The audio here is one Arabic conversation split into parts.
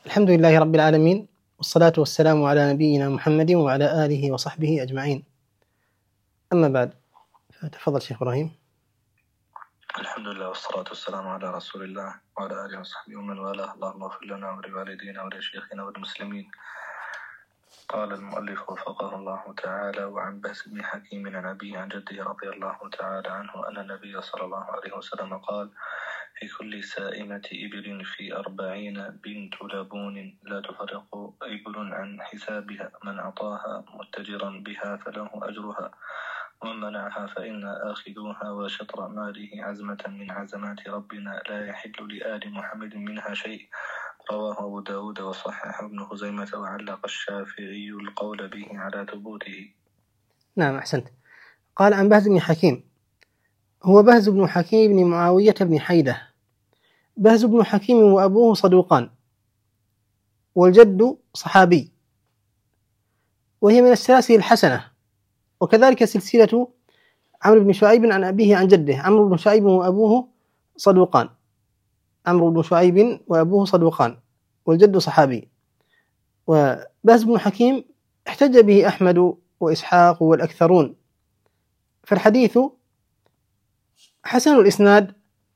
الحمد لله رب العالمين، والصلاة والسلام على نبينا محمد وعلى آله وصحبه أجمعين. أما بعد، تفضل شيخ إبراهيم. الحمد لله والصلاة والسلام على رسول الله وعلى آله وصحبه ومن والاه. اللهم اغفر لنا ولوالدينا ولشيخنا والمسلمين. قال المؤلف وفقه الله تعالى: وعن بهز بن حكيم عن أبيه عن جده رضي الله تعالى عنه أن النبي صلى الله عليه وسلم قال: في كل سائمة إبل في 40 بنت لبون لا تفرق إبل عن حسابها، من أعطاها متجرا بها فله أجرها، ومن منعها فإن آخذوها وشطر ماله عزمة من عزمات ربنا لا يحل لآل محمد منها شيء. رواه أبو داود وصححه ابن خزيمة، وعلق الشافعي القول به على ثبوته. نعم، أحسنت. قال عن بهز بن حكيم، هو بهز بن حكيم بن معاوية بن حيدة. بهز بن حكيم وأبوه صدوقان، والجد صحابي، وهي من السلاسل الحسنة، وكذلك سلسلة عمرو بن شعيب عن أبيه عن جده. عمرو بن شعيب وأبوه صدوقان، عمرو بن شعيب وأبوه صدوقان، والجد صحابي. وبهز بن حكيم احتج به أحمد وإسحاق والأكثرون، فالحديث حسن الإسناد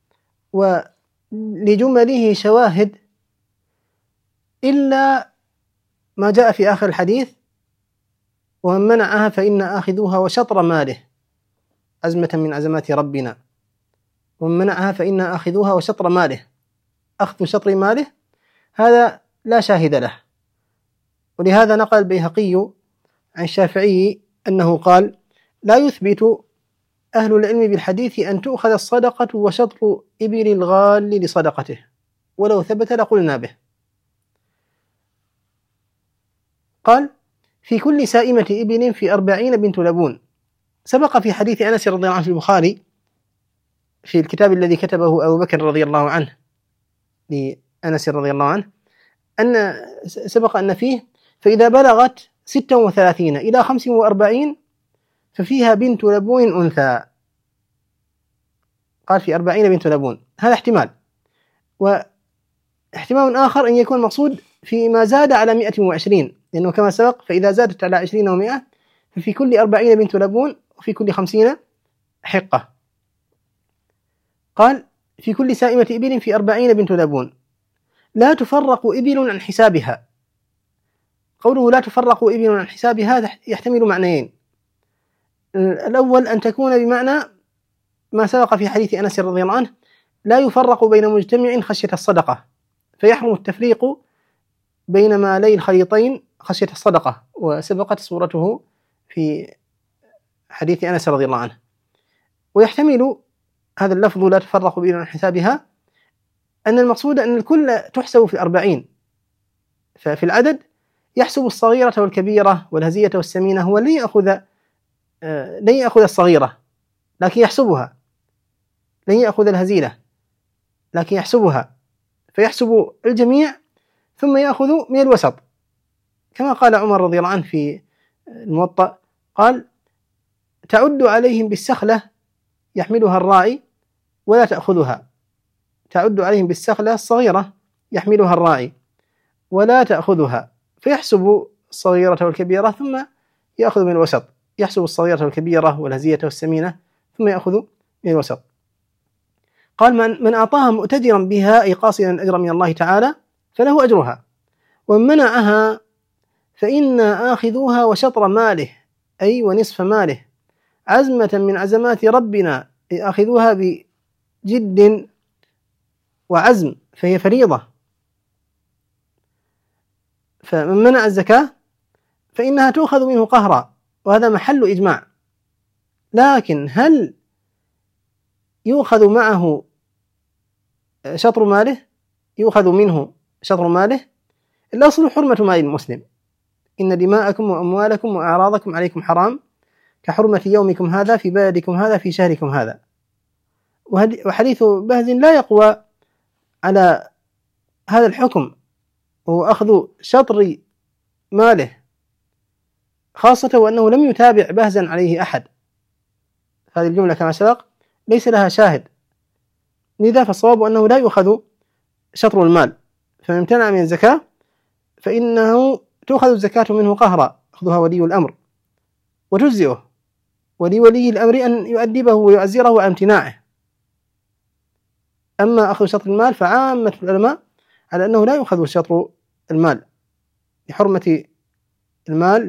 ولجمله شواهد، إلا ما جاء في آخر الحديث: ومن منعها فإن آخذوها وشطر ماله عزمة من عزمات ربنا. ومن منعها فإن آخذوها وشطر ماله، أخذ شطر ماله هذا لا شاهد له. ولهذا نقل البيهقي عن الشافعي أنه قال: لا يثبت أهل العلم بالحديث أن تؤخذ الصدقة وشطر إبل الغال لصدقته، ولو ثبت لقلنا به. قال: في كل سائمة إبل في 40 بنت لبون. سبق في حديث أنس رضي الله عنه في البخاري في الكتاب الذي كتبه أبو بكر رضي الله عنه لأنس رضي الله عنه، أن سبق أن فيه: فإذا بلغت 36 إلى 45 ففيها بنت لبون أنثى. قال في 40 بنت لبون، هذا احتمال. واحتمال آخر أن يكون مقصود فيما زاد على 120، لأنه كما سبق: فإذا زادت على 20 و100 ففي كل 40 بنت لبون وفي كل 50 حقة. قال: في كل سائمة إبل في 40 بنت لبون لا تفرق إبل عن حسابها. قوله لا تفرق إبل عن حسابها يحتمل معنيين: الأول أن تكون بمعنى ما سبق في حديث أنس رضي الله عنه: لا يفرق بين مجتمع خشية الصدقة، فيحرم التفريق بين مالي الخليطين خشية الصدقة، وسبقت صورته في حديث أنس رضي الله عنه. ويحتمل هذا اللفظ لا تفرق بين عن حسابها أن المقصود أن الكل تحسب في 40، ففي العدد يحسب الصغيرة والكبيرة والهزية والسمينة. هو لن يأخذ الصغيرة لكن يحسبها، لن يأخذ الهزيلة لكن يحسبها، فيحسب الجميع ثم يأخذ من الوسط، كما قال عمر رضي الله عنه في الموطأ: قال: تعد عليهم بالسخلة يحملها الراعي ولا تأخذها. تعد عليهم بالسخلة الصغيرة يحملها الراعي ولا تأخذها، فيحسب الصغيرة والكبيرة ثم يأخذ من الوسط، يحسب الصغيرة والكبيرة والهزية والسمينة ثم يأخذ من الوسط. قال: من أعطاها مؤتجرا بها أي قاصدا الأجر من الله تعالى فله أجرها، ومن منعها فإن آخذوها وشطر ماله أي ونصف ماله عزمة من عزمات ربنا، أي آخذوها بجد وعزم، فهي فريضة. فمن منع الزكاة فإنها تؤخذ منه قهرا، وهذا محل إجماع. لكن هل يؤخذ معه شطر ماله؟ يؤخذ منه شطر ماله؟ الأصل حرمة مال المسلم: إن دماءكم وأموالكم وأعراضكم عليكم حرام كحرمة يومكم هذا في بلدكم هذا في شهركم هذا. وحديث بهز لا يقوى على هذا الحكم، وهو أخذ شطر ماله، خاصة وأنه لم يتابع بهزا عليه أحد. هذه الجملة كما سبق ليس لها شاهد، لذا فالصواب أنه لا يؤخذ شطر المال، فمن امتنع من الزكاة فإنه تؤخذ الزكاة منه قهرا، أخذها ولي الأمر وتجزئه، ولولي الأمر أن يؤدبه ويعزره عن امتناعه. أما أخذ شطر المال فعامة العلماء على أنه لا يؤخذ شطر المال لحرمة المال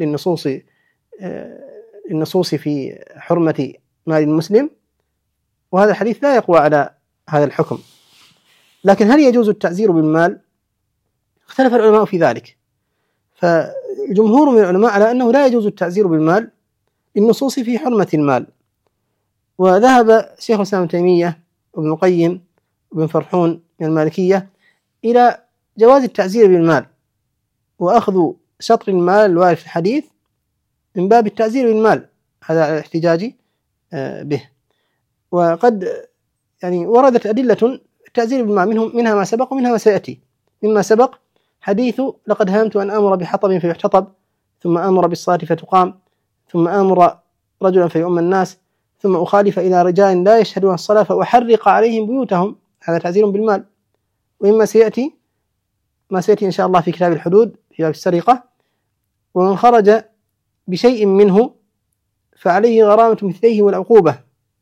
للنصوص في حرمة مال المسلم، وهذا الحديث لا يقوى على هذا الحكم. لكن هل يجوز التعزير بالمال؟ اختلف العلماء في ذلك، فالجمهور من العلماء على أنه لا يجوز التعزير بالمال للنصوص في حرمة المال. وذهب شيخ الإسلام ابن تيمية وابن القيم وابن فرحون من المالكية إلى جواز التعزير بالمال وأخذ شطر المال الوارد في الحديث من باب التعزير بالمال، هذا على الاحتجاج به. وقد وردت أدلة التعزير بالمال، منها ما سبق ومنها ما سيأتي. مما سبق حديث لقد هممت أن آمر بحطب فيحتطب، ثم آمر بالصلاة فتقام، ثم آمر رجلا فيؤم الناس، ثم أخالف إلى رجال لا يشهدون الصلاة فأحرق عليهم بيوتهم، هذا تعزير بالمال. وإما سيأتي ما سيأتي إن شاء الله في كتاب الحدود في باب السرقة، ومن خرج بشيء منه فعليه غرامة مثليه والعقوبة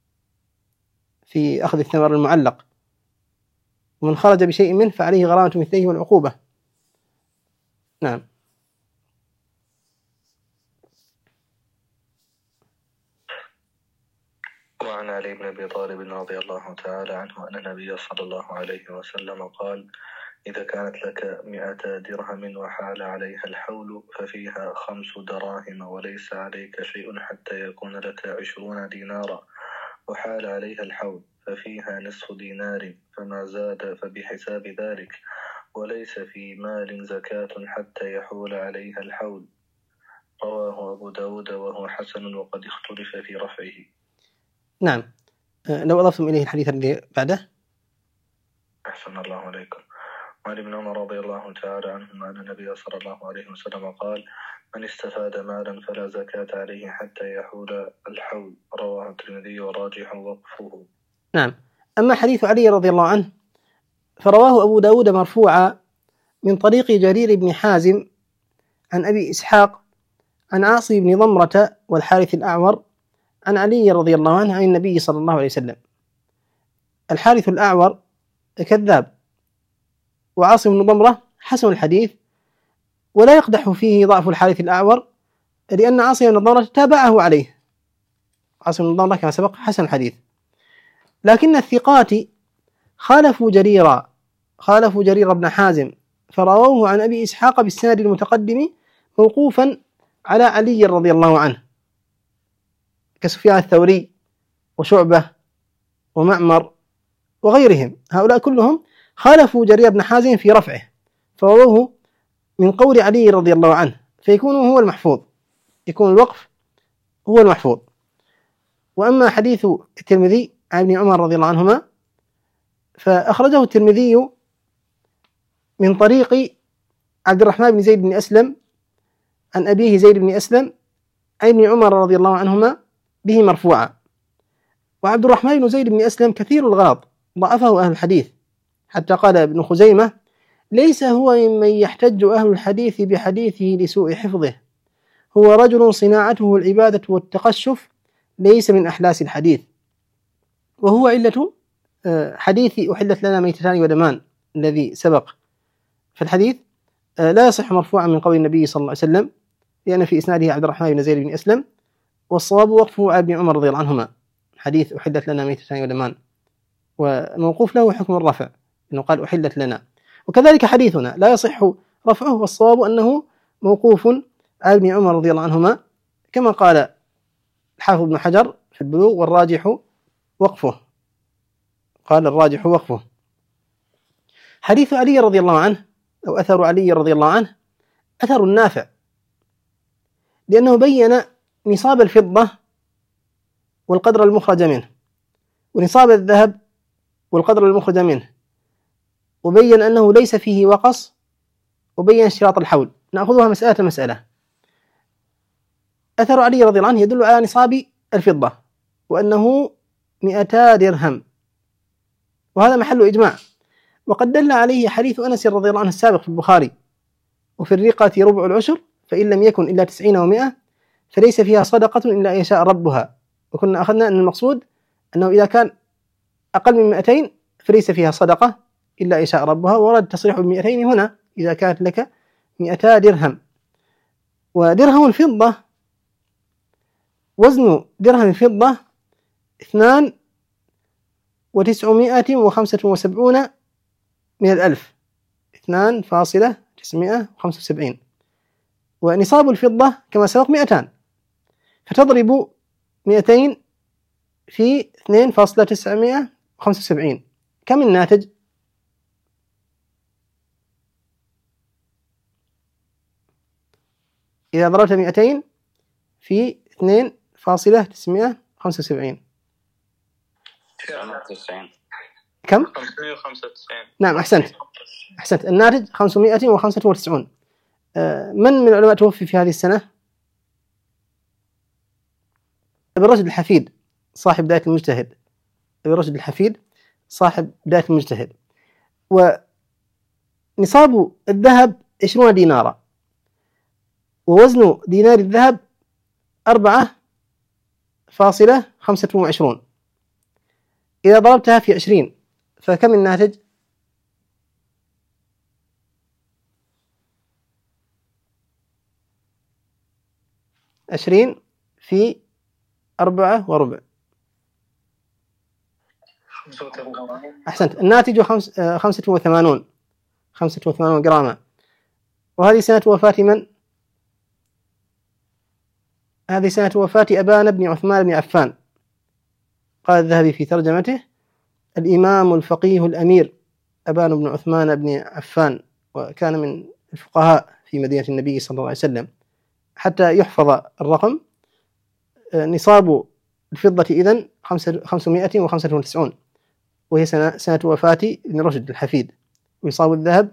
في أخذ الثمر المعلق، ومن خرج بشيء منه فعليه غرامة مثليه والعقوبة. نعم. وعن علي بن أبي طالب رضي الله تعالى عنه أن النبي صلى الله عليه وسلم قال: إذا كانت لك 100 درهم وحال عليها الحول ففيها 5 دراهم وليس عليك شيء حتى يكون لك 20 دينارا، وحال عليها الحول ففيها نصف دينار فما زاد فبحساب ذلك، وليس في مال زكاة حتى يحول عليها الحول. رواه أبو داود وهو حسن وقد اختلف في رفعه. نعم. لو أضفتم إليه الحديث الذي بعده. أحسن الله عليكم. وعن ابن عمر رضي الله تعالى عنهما أن النبي صلى الله عليه وسلم قال: من استفاد مالا فلا زكاة عليه حتى يحول الحول. رواه الترمذي وراجح وقفه. نعم. أما حديث علي رضي الله عنه فرواه أبو داود مرفوعا من طريق جرير بن حازم عن أبي إسحاق عن عاصم بن ضمرة والحارث الأعور عن علي رضي الله عنه عن النبي صلى الله عليه وسلم. الحارث الأعور كذاب، وعاصم بن ضمرة حسن الحديث، ولا يقدح فيه ضعف الحارث الأعور لأن عاصم بن ضمرة تابعه عليه. عاصم بن ضمرة كما سبق حسن الحديث، لكن الثقات خالفوا جرير بن حازم فرووه عن أبي إسحاق بالسند المتقدم موقوفا على علي رضي الله عنه، كسفيان الثوري وشعبة ومعمر وغيرهم، هؤلاء كلهم خالفوا جرير بن حازم في رفعه فرووه من قول علي رضي الله عنه، فيكون هو المحفوظ، يكون الوقف هو المحفوظ. وأما حديث الترمذي عن ابن عمر رضي الله عنهما فأخرجه الترمذي من طريق عبد الرحمن بن زيد بن أسلم عن أبيه زيد بن أسلم عن ابن عمر رضي الله عنهما به مرفوعا. وعبد الرحمن بن زيد بن أسلم كثير الغلط، ضعفه أهل الحديث، حتى قال ابن خزيمة: ليس هو ممن يحتج أهل الحديث بحديثه لسوء حفظه، هو رجل صناعته العبادة والتقشف، ليس من أحلاس الحديث. وهو علة حديث أحلت لنا ميتتان ودمان الذي سبق. فالحديث لا يصح مرفوعا من قول النبي صلى الله عليه وسلم، لأن في إسناده عبد الرحمن بن زيد بن أسلم، والصواب وقفه على ابن عمر رضي الله عنهما، حديث أحلت لنا ميتتان ودمان، وموقوف له حكم الرفع إنه قال أحلت لنا. وكذلك حديثنا لا يصح رفعه، والصواب أنه موقوف على ابن عمر رضي الله عنهما، كما قال الحافظ ابن حجر في البلوغ: والراجح وقفه. قال الراجح وقفه. حديث علي رضي الله عنه أو أثر علي رضي الله عنه أثر نافع، لأنه بين نصاب الفضة والقدر المخرج منه، ونصاب الذهب والقدر المخرج منه، وبين أنه ليس فيه وقص، وبين اشتراط الحول. نأخذها مسألة. أثر علي رضي الله عنه يدل على نصاب الفضة وأنه 200 درهم، وهذا محل إجماع. وقد دل عليه حديث أنس رضي الله عنه السابق في البخاري وفي الرقة ربع العشر، فإن لم يكن إلا 90 و100 فليس فيها صدقة إلا أن يشاء ربها. وكنا أخذنا أن المقصود أنه إذا كان أقل من 200 فليس فيها صدقة إلا أن يشاء ربها. ورد تصريح ب200 هنا إذا كانت لك 200 درهم. ودرهم الفضة وزن درهم الفضة 2,975 من الألف، 2,975. ونصاب الفضة كما سبق 200، فتضرب 200 في 2,975. كم الناتج؟ إذا ضربت 200 في 2,975 كم؟ 595. نعم أحسنت. الناتج 595. من من العلماء توفي في هذه السنة؟ ابن رشد الحفيد صاحب بداية المجتهد. ابن رشد الحفيد صاحب بداية المجتهد. ونصاب الذهب 20 دينارا، ووزن دينار الذهب 4.25. إذا ضربتها في 20 فكم الناتج؟ عشرين في 4.25. أحسنت. الناتج 85 جراما. وهذه سنة وفاة من؟ هذه سنة وفاة أبان بن عثمان بن عفان. قال الذهبي في ترجمته: الإمام الفقيه الأمير أبان بن عثمان بن عفان، وكان من الفقهاء في مدينة النبي صلى الله عليه وسلم حتى يحفظ الرقم. نصاب الفضة إذن 595، وهي سنة وفاة ابن رشد الحفيد. ونصاب الذهب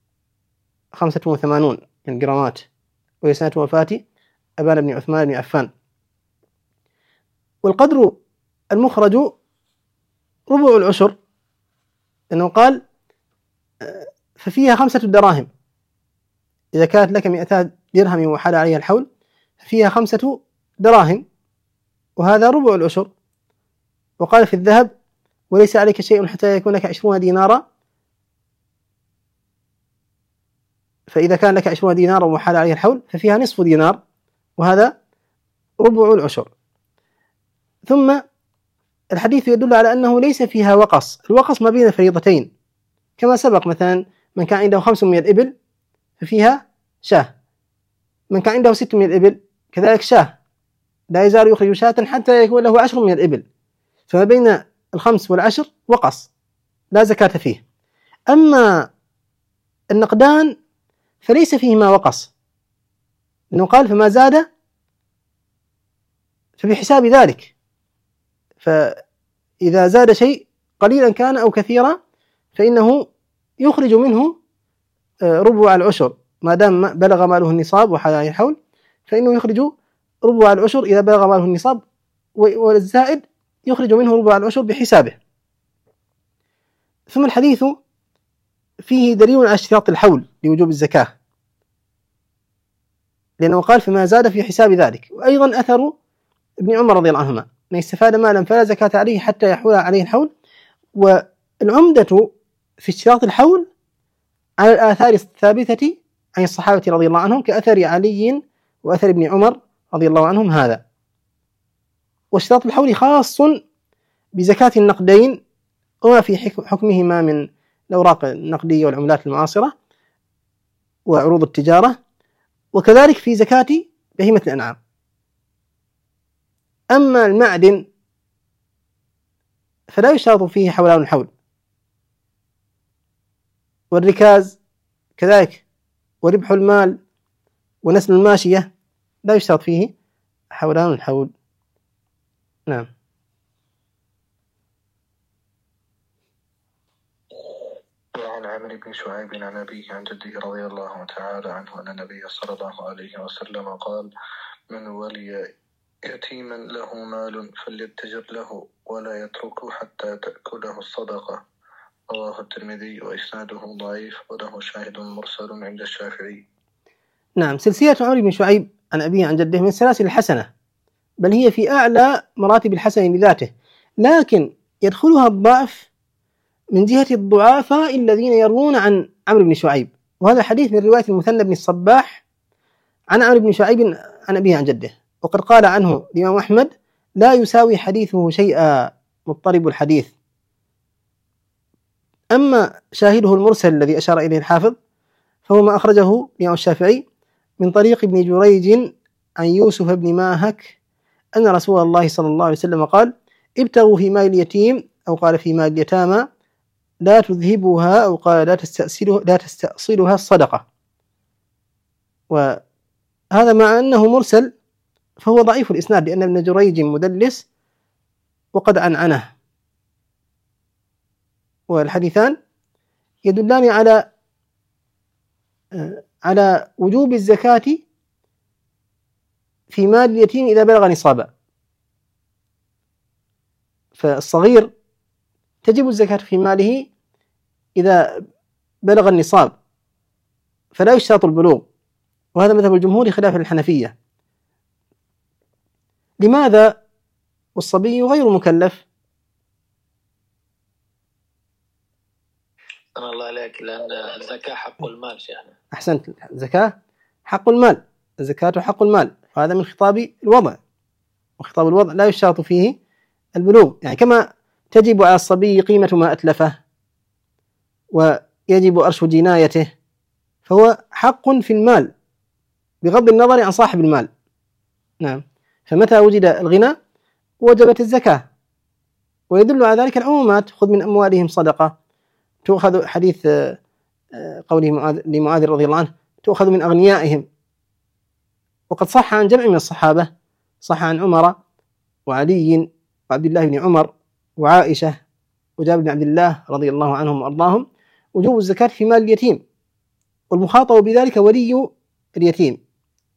85 من جرامات، وهي سنة وفاة أبان بن عثمان بن عفان. والقدر المخرج ربع العشر، لأنه قال ففيها 5 دراهم. إذا كانت لك 200 درهم وحال عليها الحول ففيها 5 دراهم، وهذا ربع العشر. وقال في الذهب: وليس عليك شيء حتى يكون لك 20 دينارا، فإذا كان لك 20 دينارا وحال عليها الحول ففيها نصف دينار، وهذا ربع العشر. ثم الحديث يدل على أنه ليس فيها وقص. الوقص ما بين الفريضتين كما سبق، مثلا من كان عنده 5 من الإبل ففيها شاه، من كان عنده 6 من الإبل كذلك شاه، لا يزال يخرج شاة حتى يكون له 10 من الإبل. فما بين 5 و10 وقص لا زكاة فيه. أما النقدان فليس فيهما وقص، لأنه قال: فما زاد فبحساب ذلك. فإذا زاد شيء قليلا كان أو كثيرا فإنه يخرج منه ربع العشر، ما دام بلغ ماله النصاب وحال عليه الحول فإنه يخرج ربع العشر إذا بلغ ماله النصاب، والزائد يخرج منه ربع العشر بحسابه. ثم الحديث فيه دليل على اشتراط الحول لوجوب الزكاة، لأنه قال: فما زاد في حساب ذلك. وأيضا أثر ابن عمر رضي الله عنهما: من استفاد مالا فلا زكاة عليه حتى يحول عليه الحول. والعمدة في اشتراط الحول على الآثار الثابتة عن الصحابة رضي الله عنهم، كأثر علي وأثر ابن عمر رضي الله عنهم هذا. واشتراط الحول خاص بزكاة النقدين وما في حكمهما من الأوراق النقدية والعملات المعاصرة وعروض التجارة، وكذلك في زكاة بهيمة الأنعام. أما المعدن فلا يشترط فيه حولان الحول، والركاز كذلك، وربح المال ونسل الماشية لا يشترط فيه حولان الحول. نعم. وعن عمرو بن شعيب عن أبيه عن جده رضي الله تعالى عنه أن النبي صلى الله عليه وسلم قال: من ولي يتيما له مال فليتجر له ولا يتركه حتى تأكله الصدقة. رواه الترمذي وإسناده ضعيف، وله شاهد مرسل عند الشافعي. نعم، سلسلة عمرو بن شعيب عن أبيه عن جده من السلاسل الحسنة، بل هي في أعلى مراتب الحسن لذاته، لكن يدخلها الضعف من جهة الضعفاء الذين يروون عن عمرو بن شعيب، وهذا حديث من رواية المثنى بن الصباح عن عمرو بن شعيب عن أبيه عن جده، وقد قال عنه الإمام أحمد: لا يساوي حديثه شيئا، مضطرب الحديث. أما شاهده المرسل الذي أشار إليه الحافظ فهو ما أخرجه الإمام الشافعي من طريق ابن جريج عن يوسف بن ماهك أن رسول الله صلى الله عليه وسلم قال: ابتغوا في مال اليتيم، أو قال في مال اليتامى، لا تذهبها، أو قال لا تستأصلها الصدقة. وهذا مع أنه مرسل فهو ضعيف الإسناد، لأن ابن جريج مدلس وقد عنعنه، والحديثان يدلان على وجوب الزكاة في مال اليتيم إذا بلغ نصابا، فالصغير تجب الزكاة في ماله إذا بلغ النصاب، فلا يشترط البلوغ، وهذا مذهب الجمهور خلاف الحنفية. لماذا والصبي غير مكلف؟ أنا الله عليك، لأن الزكاة حق المال شيخنا. أحسنت، الزكاة حق المال، الزكاة حق المال، فهذا من خطاب الوضع، وخطاب الوضع لا يشترط فيه البلوغ، يعني كما تجب على الصبي قيمة ما أتلفه ويجب أرش جنايته، فهو حق في المال بغض النظر عن صاحب المال. نعم، فمتى وجد الغنى وجبت الزكاة، ويدل على ذلك العمومات: خذ من أموالهم صدقة، تؤخذ، حديث قوله لمعاذ رضي الله عنه: تؤخذ من أغنيائهم. وقد صح عن جمع من الصحابة، صح عن عمر وعلي وعبد الله بن عمر وعائشة وجابر بن عبد الله رضي الله عنهم وأرضاهم وجوب الزكاة في مال اليتيم، والمخاطب بذلك ولي اليتيم،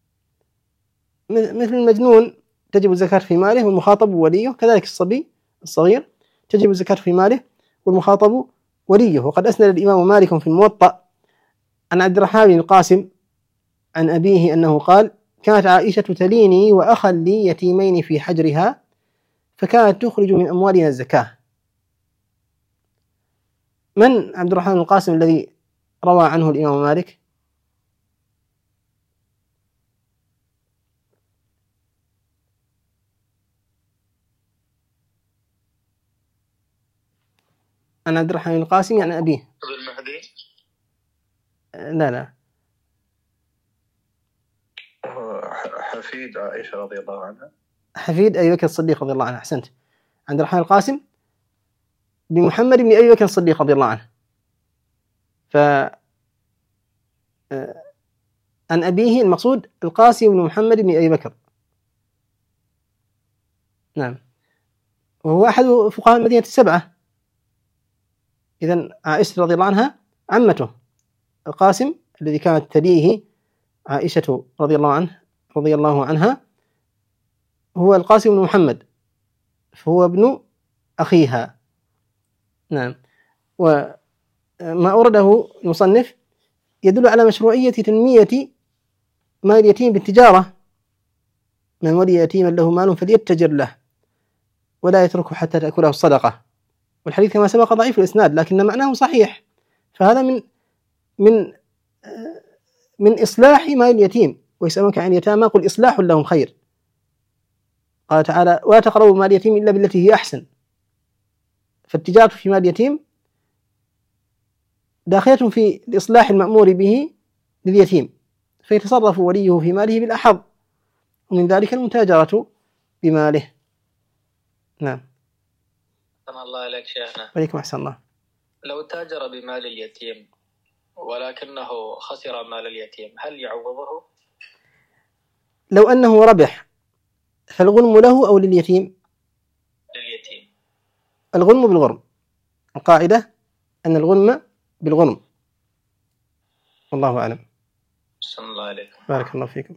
مثل المجنون تجب الزكاة في ماله والمخاطب وليه، كذلك الصبي الصغير تجب الزكاة في ماله والمخاطب وليه. وقد أسند الإمام مالك في الموطأ عن عبد الرحمن بن القاسم عن أبيه أنه قال: كانت عائشة تليني وأخا لي يتيمين في حجرها، فكانت تخرج من أموالنا الزكاة. من عبد الرحمن بن القاسم الذي روى عنه الإمام مالك؟ عن عبد الرحمن بن القاسم يعني أبيه أبو المهدي؟ لا حفيد عائشة رضي الله عنها، حفيد أبي بكر الصديق رضي الله عنه. أحسنت، عبد الرحمن القاسم بمحمد بن أبي بكر الصديق رضي الله عنه. عن أبيه المقصود القاسم بن محمد بن أبي بكر. نعم، وهو أحد فقهاء المدينة السبعة. إذن عائشة رضي الله عنها عمته، القاسم الذي كانت تليه عائشة رضي الله عنها هو القاسم بن محمد، فهو ابن أخيها. نعم، وما أورده المصنف يدل على مشروعية تنمية مال اليتيم بالتجارة: من ولي يتيما له مال فليتجر له ولا يتركه حتى تأكله الصدقة. والحديث كما سبق ضعيف الإسناد، لكن معناه صحيح، فهذا من إصلاح مال اليتيم. ويسألونك عن اليتامى قل إصلاح لهم خير. قال تعالى: ولا تقربوا مال اليتيم إلا بالتي هي أحسن. فالتجارة في مال اليتيم داخلة في الإصلاح المأمور به لليتيم، فيتصرف وليه في ماله بالأحظ، ومن ذلك المتاجرة بماله. نعم. الله عليك شيخنا. عليكم أحسن الله. لو تاجر بمال اليتيم ولكنه خسر مال اليتيم، هل يعوضه؟ لو أنه ربح فالغنم له أو لليتيم؟ لليتيم. الغنم بالغرم، القاعدة أن الغنم بالغنم، والله أعلم. بسم الله عليكم. بارك الله فيكم.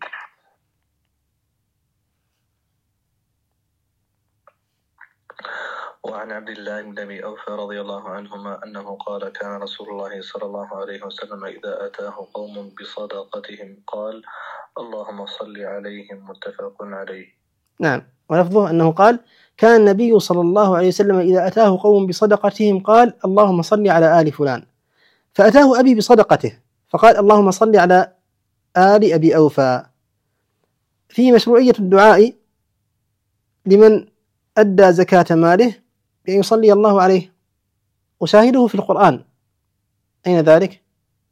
وعن عبد الله بن أبي أوفى رضي الله عنهما أنه قال كان رسول الله صلى الله عليه وسلم إذا أتاه قوم بصدقتهم قال اللهم صل عليهم متفق عليه. نعم. ولفظه أنه قال كان النبي صلى الله عليه وسلم إذا أتاه قوم بصدقتهم قال اللهم صل على آل فلان، فأتاه أبي بصدقته فقال اللهم صل على آل أبي أوفى. فيه مشروعية الدعاء لمن أدى زكاة ماله بأن يصلي الله عليه، وشاهده في القرآن. أين ذلك؟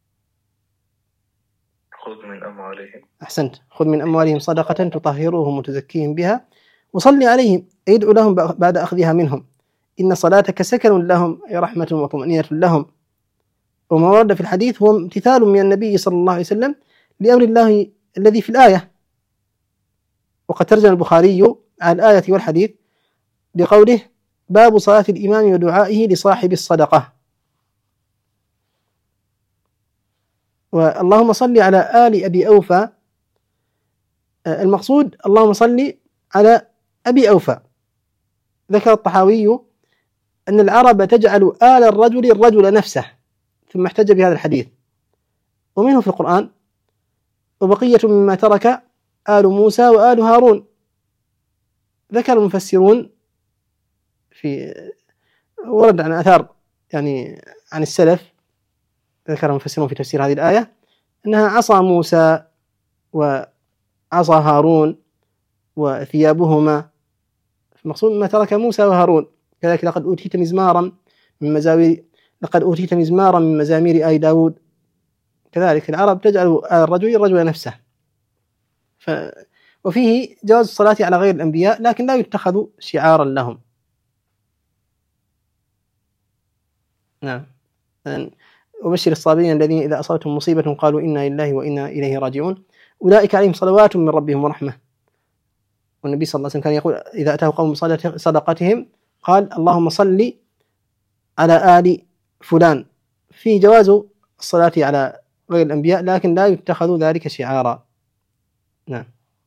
خذ من أموالهم. أحسنت. خذ من أموالهم صدقة تطهرهم وتزكيهم بها وصلي عليهم، يدعو لهم بعد أخذها منهم، إن صلاتك سكن لهم أي رحمة وطمأنينة لهم. وما ورد في الحديث هو امتثال من النبي صلى الله عليه وسلم لأمر الله الذي في الآية. وقد ترجم البخاري على الآية والحديث بقوله باب صلاة الإمام ودعائه لصاحب الصدقة. واللهم صل على آل أبي أوفى، المقصود اللهم صل على أبي أوفى. ذكر الطحاوي أن العرب تجعل آل الرجل نفسه، ثم احتج بهذا الحديث. ومنه في القرآن وبقية مما ترك آل موسى وآل هارون. ذكر المفسرون في ورد عن آثار يعني عن السلف، ذكر المفسرون في تفسير هذه الآية أنها عصا موسى وعصا هارون وثيابهما، المقصود ما ترك موسى وهارون. كذلك لقد أوتيت مزمارا من مزامير آل داود. كذلك العرب تجعل الرجل نفسه. وفيه جواز الصلاة على غير الأنبياء لكن لا يتخذ شعارا لهم. نعم. وبشر الصابرين الذين إذا أصابتهم مصيبة قالوا إنا لله وإنا إليه راجعون أولئك عليهم صلوات من ربهم ورحمة. والنبي صلى الله عليه وسلم كان يقول إذا أتاه قوم بصدقتهم قال اللهم صل على آل فلان. في جواز الصلاة على غير الأنبياء لكن لا يتخذ ذلك شعارا. نعم.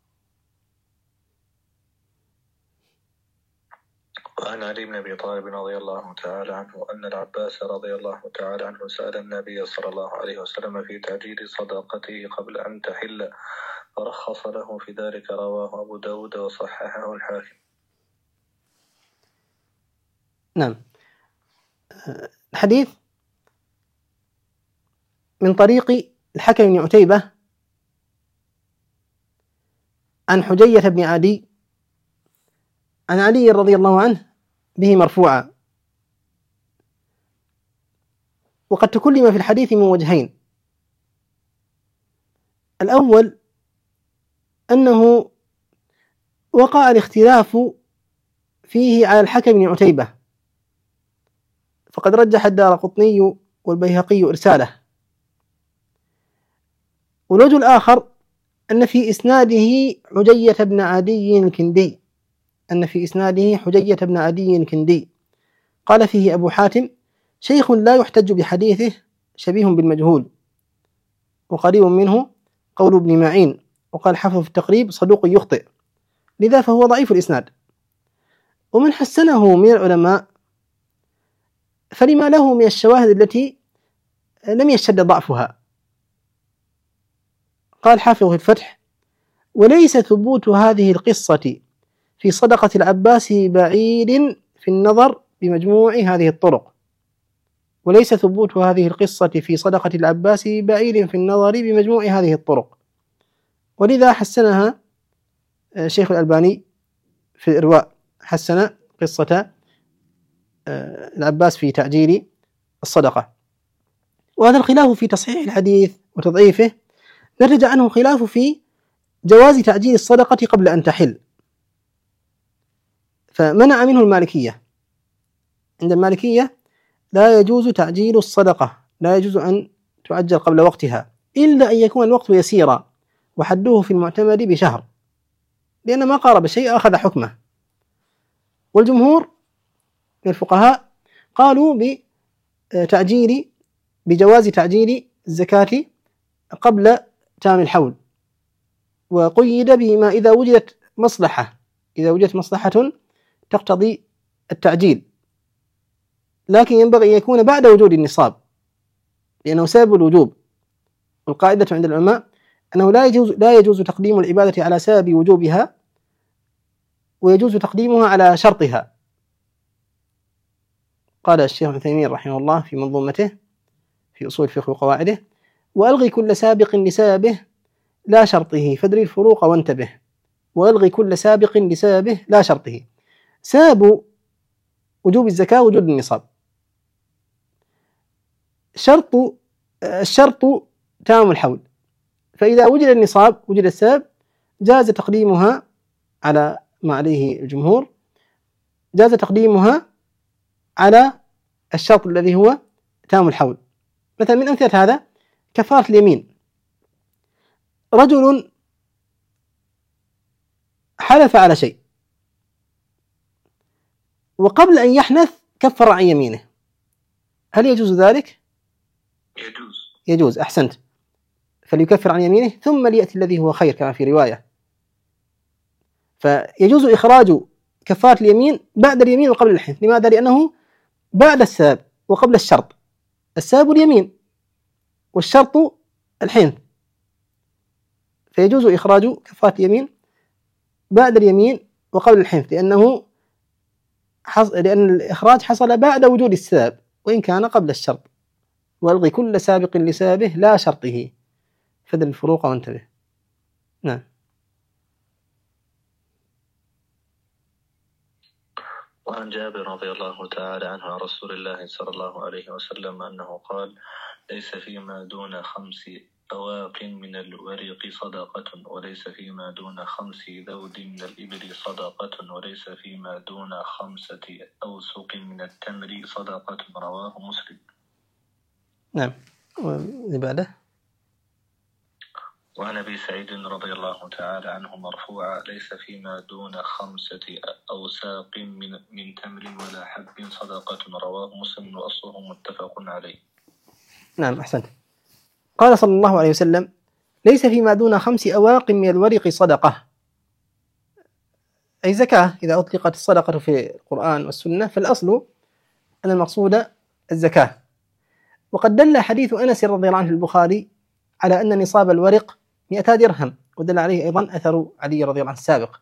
وعن علي بن أبي طالب رضي الله تعالى عنه أن العباس رضي الله تعالى عنه سأل النبي صلى الله عليه وسلم في تعجيل صدقته قبل أن تحل فرخص له في ذلك، رواه أبو داود وصححه الحاكم. نعم. الحديث من طريق الحكم بن عتيبة عن حجية بن عدي عن علي رضي الله عنه به مرفوعا. وقد تكلم في الحديث من وجهين. الأول أنه وقع الاختلاف فيه على الحكم بن عتيبة، فقد رجح الدارقطني والبيهقي إرساله. والوجه الآخر أن في إسناده حجية بن عدي الكندي، قال فيه أبو حاتم شيخ لا يحتج بحديثه شبيه بالمجهول، وقريب منه قول ابن معين. وقال حافظ في التقريب صدوق يخطئ، لذا فهو ضعيف الإسناد. ومن حسنه من العلماء فلما له من الشواهد التي لم يشتد ضعفها. قال حافظ في الفتح وليس ثبوت هذه القصة في صدقة العباس بعيد في النظر بمجموع هذه الطرق. ولذا حسنها شيخ الألباني في الإرواء، حسن قصة العباس في تعجيل الصدقة. وهذا الخلاف في تصحيح الحديث وتضعيفه نتج عنه خلاف في جواز تعجيل الصدقة قبل أن تحل، فمنع منه المالكية. عند المالكية لا يجوز تعجيل الصدقة، لا يجوز أن تعجل قبل وقتها إلا أن يكون الوقت يسيرا، وحدوه في المعتمد بشهر، لأن ما قارب شيء أخذ حكمه. والجمهور من الفقهاء قالوا بجواز تعجيل الزكاة قبل تام الحول، وقيد بما إذا وجدت مصلحة تقتضي التعجيل، لكن ينبغي أن يكون بعد وجود النصاب، لأنه سبب الوجوب. والقاعدة عند العلماء أنه لا يجوز تقديم العبادة على سبب وجوبها، ويجوز تقديمها على شرطها. قال الشيخ ابن تيمية رحمه الله في منظومته في أصول الفقه وقواعده: وألغي كل سابق لسببه لا شرطه فادري الفروق وانتبه. وألغي كل سابق لسببه لا شرطه. سبب وجوب الزكاة وجود النصاب. الشرط تمام الحول، فإذا وجد النصاب وجد السبب جاز تقديمها على ما عليه الجمهور، جاز تقديمها على الشرط الذي هو تمام الحول. مثلا من أمثلة هذا كفارة اليمين. رجل حلف على شيء وقبل أن يحنث كفر عن يمينه، هل يجوز ذلك؟ يجوز. أحسنت. فليكفر عن يمينه ثم ليأتي الذي هو خير كما في رواية. فيجوز إخراج كفارة اليمين بعد اليمين وقبل الحنث. لماذا؟ لأنه بعد السبب وقبل الشرط. السبب اليمين والشرط الحنث، فيجوز إخراج كفارة اليمين بعد اليمين وقبل الحنث، لأن الإخراج حصل بعد وجود السبب وإن كان قبل الشرط. وألغي كل سابق لسببه لا شرطه فادر الفروق وانتبه. نعم. وعن جابر رضي الله تعالى عنه عن رسول الله صلى الله عليه وسلم أنه قال: ليس فيما دون 5 أواق من الورق صدقة، وليس فيما دون 5 ذود من الإبل صدقة، وليس فيما دون 5 أوسق من التمر صدقة. رواه مسلم. نعم. واللي بعده: وعن أبي سعيد رضي الله تعالى عنه مرفوعا: ليس فيما دون 5 أوساق من تمر ولا حب صدقة. رواه مسلم وأصله متفق عليه. نعم. أحسنت. قال صلى الله عليه وسلم: ليس فيما دون 5 أواق من الورق صدقة، أي زكاة. إذا أطلقت الصدقة في القرآن والسنة فالأصل أن المقصود الزكاة. وقد دل حديث أنس رضي الله عنه في البخاري على أن نصاب الورق 200 درهم، ودل عليه أيضا أثر علي رضي الله عنه السابق.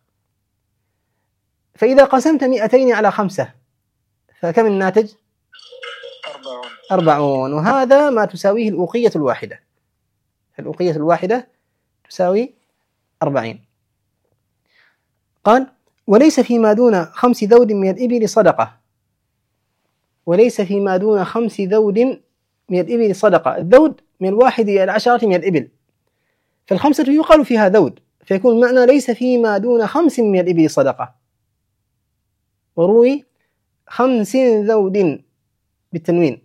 فإذا قسمت 200 على 5 فكم الناتج؟ 40. وهذا ما تساويه الأوقية الواحدة. الأوقية الواحدة تساوي 40. قال: وليس فيما دون 5 ذود من الإبل صدقة. وليس فيما دون 5 ذود من الإبل صدقة. الذود من 1 إلى 10 من الإبل، فال5 يقال فيها ذود، فيكون المعنى ليس فيما دون 5 من الإبل صدقة. وروي 50 ذود بالتنوين.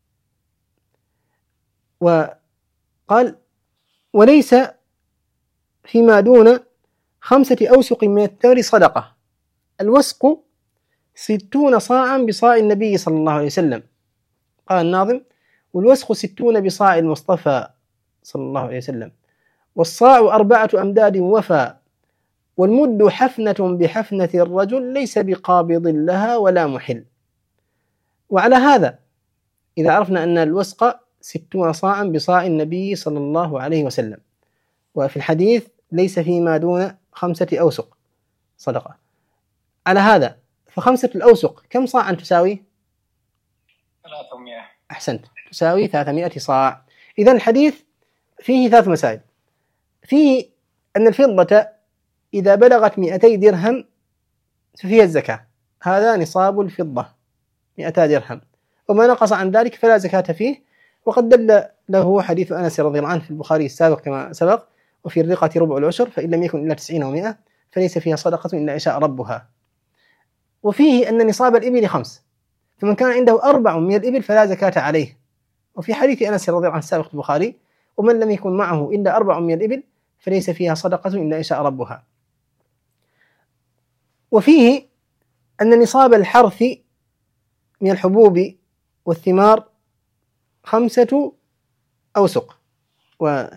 وقال: وليس فيما دون 5 أوسق من التمر صدقة. الوسق 60 صاعا بصاع النبي صلى الله عليه وسلم. قال الناظم: والوسق 60 بصاع المصطفى صلى الله عليه وسلم، والصاع 4 أمداد وفى، والمد حفنة بحفنة الرجل ليس بقابض لها ولا محل. وعلى هذا إذا عرفنا أن الوسق 60 صاعا بصاع النبي صلى الله عليه وسلم، وفي الحديث ليس فيما دون 5 أوسق صدقة، على هذا ف5 الأوسق كم صاعا تساوي؟ 300. أحسنت، تساوي 300 صاع. إذن الحديث فيه 3 مسائل. فيه أن الفضة إذا بلغت 200 درهم ففيها الزكاة، هذا نصاب الفضة 200 درهم، وما نقص عن ذلك فلا زكاة فيه. وقد دل له حديث أنس رضي الله عنه في البخاري السابق كما سبق: وفي الرقة ربع العشر، فإن لم يكن إلا 90 أو 100 فليس فيها صدقة إلا يشاء ربها. وفيه أن نصاب الإبل 5، فمن كان عنده 4 من الإبل فلا زكاة عليه. وفي حديث أنس رضي الله عنه السابق في البخاري: ومن لم يكن معه إلا 4 من الإبل فليس فيها صدقة إلا يشاء ربها. وفيه أن نصاب الحرث من الحبوب والثمار 5 أوسق. وما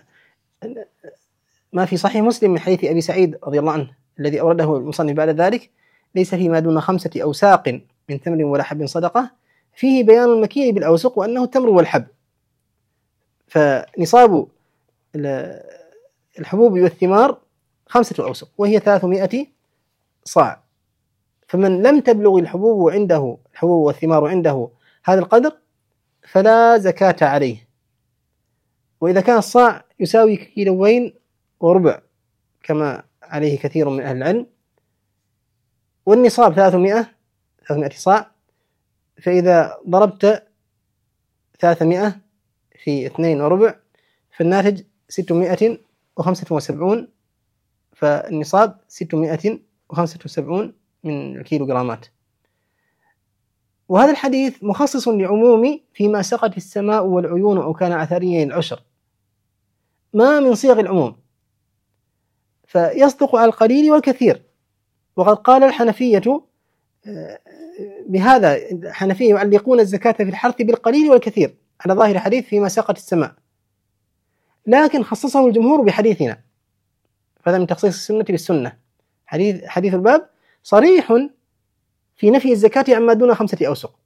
في صحيح مسلم من حديث أبي سعيد رضي الله عنه الذي أورده المصنف بعد ذلك: ليس فيما دون 5 أوساق من تمر ولا حب صدقة، فيه بيان المكيل بالأوسق وأنه التمر والحب. فنصاب الحبوب والثمار 5 أوسق وهي 300 صاع. فمن لم تبلغ الحبوب والثمار عنده هذا القدر فلا زكاة عليه. وإذا كان الصاع يساوي 2.25 كيلو كما عليه كثير من أهل العلم، والنصاب 300 صاع، فإذا ضربت 300 في 2.25 فالناتج 675، فالنصاب 675 من الكيلوغرامات. وهذا الحديث مخصص لعموم فيما سقت السماء والعيون أو كان عثريا العشر، ما من صيغ العموم، فيصدق على القليل والكثير. وقد قال الحنفية بهذا، الحنفية يعلقون الزكاة في الحرث بالقليل والكثير على ظاهر الحديث فيما سقت السماء، لكن خصصه الجمهور بحديثنا، فهذا من تخصيص السنة بالسنة. حديث الباب صريح في نفي الزكاة عما دون 5 أوسق.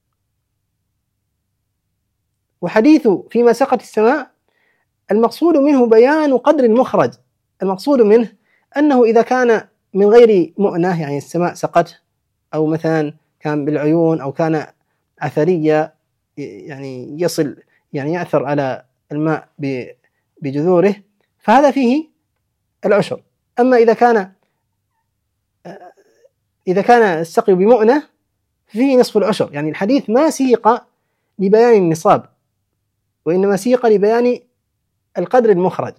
وحديث فيما سقت السماء المقصود منه بيان قدر المخرج، المقصود منه أنه إذا كان من غير مؤنة، يعني السماء سقت، أو مثلا كان بالعيون، أو كان عثرية يعني يصل يعني يأثر على الماء بجذوره، فهذا فيه العشر. أما إذا كان السقي بمؤنة فيه نصف العشر. يعني الحديث ما سيق لبيان النصاب، وإنما سيق لبيان القدر المخرج.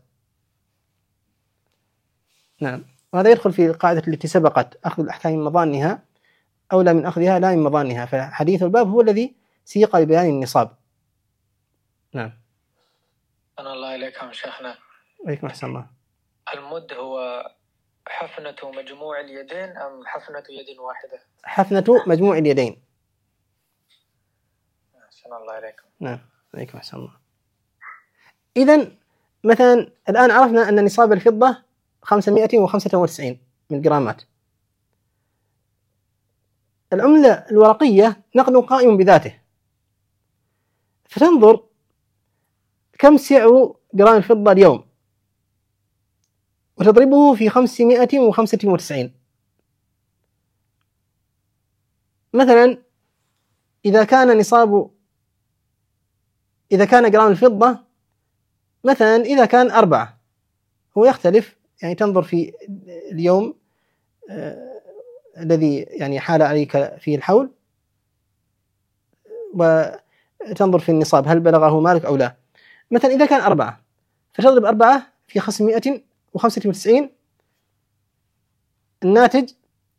نعم، وهذا يدخل في القاعدة التي سبقت، أخذ الأحكام من مظانها أولى من أخذها لا من مظانها، فحديث الباب هو الذي سيق لبيان النصاب. نعم. أنا الله إليكم شيخنا. عليكم أحسن الله. المد هو حفنة مجموع اليدين أم حفنة يد واحدة؟ حفنة مجموع اليدين. أحسن الله إليكم. نعم، عليكم أحسن الله. إذن مثلا الآن عرفنا أن نصاب الفضة 595 من جرامات. العملة الورقية نقد قائم بذاته، فتنظر كم سعر جرام الفضة اليوم وتضربه في 595. مثلا إذا كان جرام الفضة مثلا إذا كان 4، هو يختلف، يعني تنظر في اليوم الذي يعني حال عليك فيه الحول، وتنظر في النصاب هل بلغه مالك أو لا. مثلا إذا كان 4 فتضرب 4 في 595، الناتج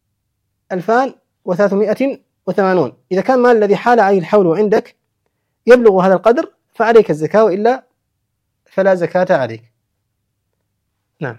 2380. إذا كان مال الذي حال عليه الحول عندك يبلغ هذا القدر فعليك الزكاة، وإلا فلا زكاة عليك. نعم.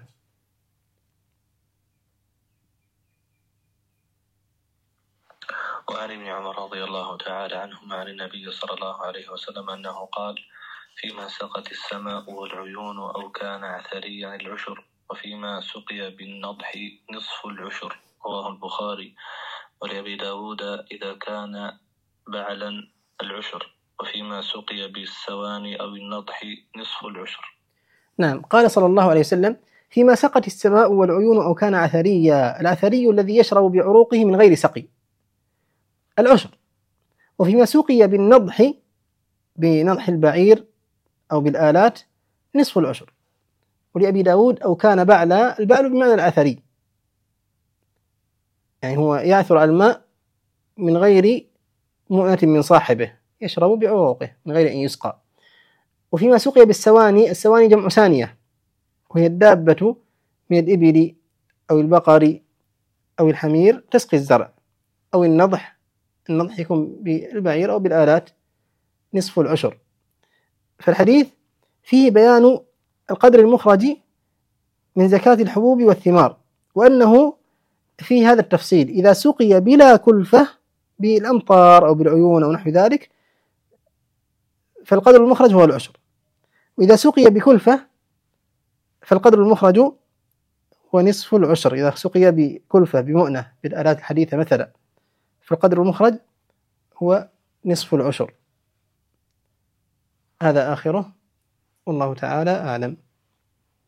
وعن ابن عمر رضي الله تعالى عنهما عن النبي صلى الله عليه وسلم أنه قال: فيما سقت السماء والعيون أو كان عثريا العشر، وفيما سقي بالنضح نصف العشر. رواه البخاري. ولأبي داود إذا كان بعلا العشر، وفيما سقي بالسواني أو النضح نصف العشر. نعم. قال صلى الله عليه وسلم: فيما سقت السماء والعيون أو كان عثريا، العثري الذي يشرب بعروقه من غير سقي، العشر. وفيما سقي بالنضح، بنضح البعير أو بالآلات، نصف العشر. ولأبي داود أو كان بعلا، البعل بمعنى العثري، يعني هو يعثر على الماء من غير مؤنة من صاحبه، يشرب بعروقه من غير أن يسقى. وفيما سقي بالسواني، السواني جمع ثانية، وهي الدابة من الإبل أو البقر أو الحمير تسقي الزرع. أو النضح يكون بالبعير أو بالآلات، نصف العشر. فالحديث فيه بيان القدر المخرج من زكاة الحبوب والثمار، وأنه في هذا التفصيل إذا سقي بلا كلفة بالأمطار أو بالعيون أو نحو ذلك فالقدر المخرج هو العشر، وإذا سقي بكلفة فالقدر المخرج هو نصف العشر. إذا سقي بكلفة بمؤنة بالآلات الحديثة مثلا فالقدر المخرج هو نصف العشر. هذا آخره، والله تعالى أعلم.